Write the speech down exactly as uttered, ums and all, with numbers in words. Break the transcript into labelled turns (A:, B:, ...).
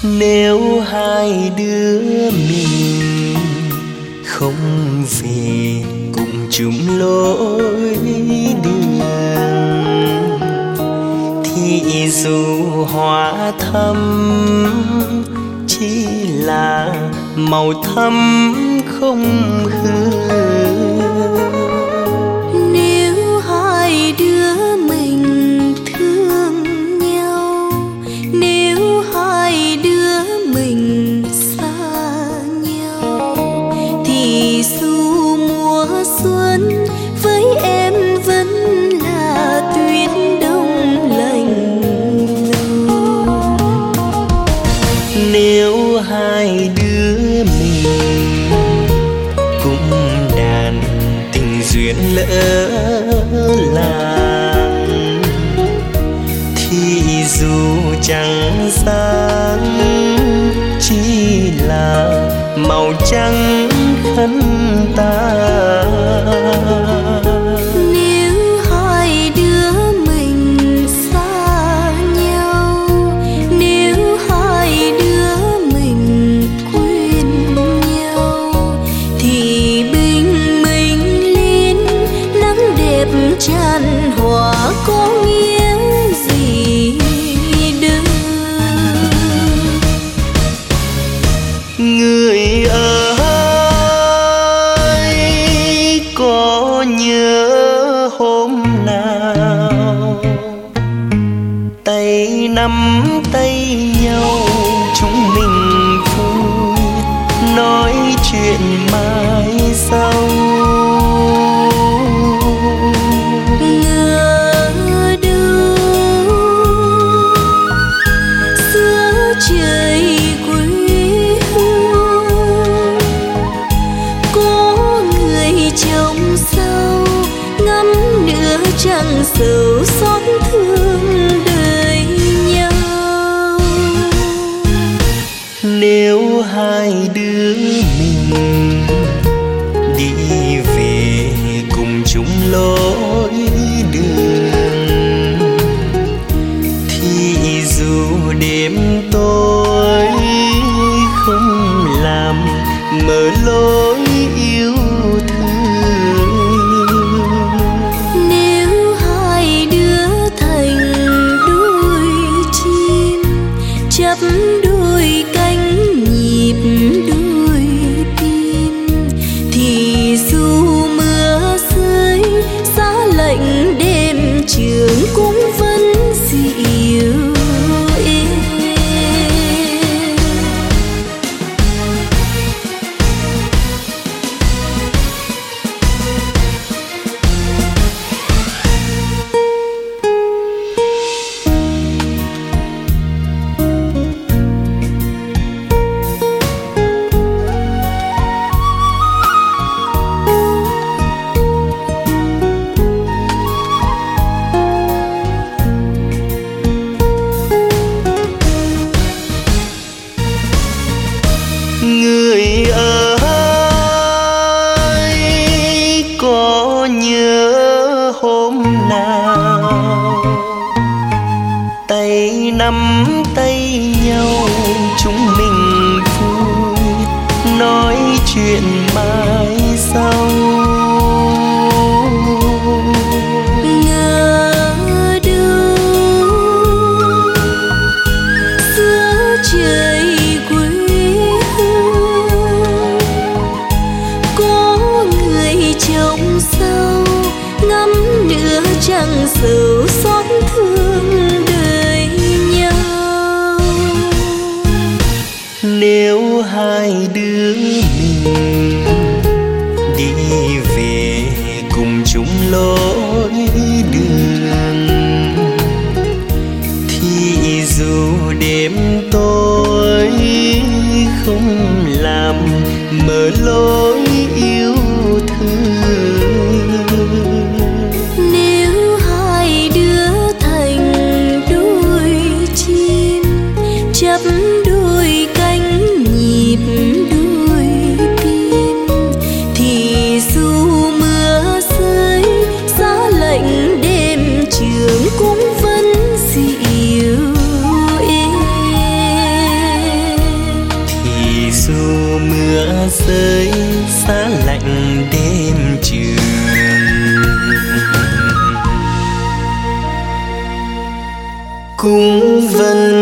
A: Nếu hai đứa mình không về cùng chung lối đường, thì dù hoa thắm chỉ là màu thắm không hư.
B: Nếu hai đứa mình thương nhau, nếu hai đứa mình xa nhau, thì dù mùa xuân với em vẫn là tuyết đông lạnh lùng.
A: Nếu hai đứa mình cũng đàn tình duyên lỡ làng, thì dù chẳng sáng chỉ là màu trắng khăn ta.
B: Nếu hai đứa mình xa nhau, nếu hai đứa mình quên nhau, thì bình minh lên nắng đẹp tràn hòa có nghĩa gì đâu.
A: Người ơi, có nhớ hôm nào tay nắm tay nhau chúng mình vui nói chuyện mai sau.
B: Ngờ đâu giữa trời quê hương có người chồng sau ngắm nửa trăng sầu xót thương đời nhau.
A: Nếu hai đứa mình đi về cùng chung lối đường, thì dù đêm tối không làm mở lối yêu thương.
B: Nếu hai đứa thành đôi chim chắp đôi cánh nhịp đôi tim, thì dù mưa rơi giá lạnh đêm trường cũng vẫn dịu êm.
A: Người ơi, có nhớ hôm nào tay nắm tay nhau chúng mình vui nói chuyện mai sau.
B: Ngờ đâu giữa trời quê hương có người chồng sau ngắm nửa trăng sầu xót thương đời nhau.
A: Nếu hai đứa mình đi về cùng chung lối đường, thì dù đêm tối không làm mở lối yêu thương.
B: Nếu hai đứa thành đôi chim chắp đôi cánh nhịp đôi tim, thì dù mưa rơi giá lạnh đêm trường cũng vẫn dịu êm.
A: rơi giá lạnh đêm trường. Cũng vẫn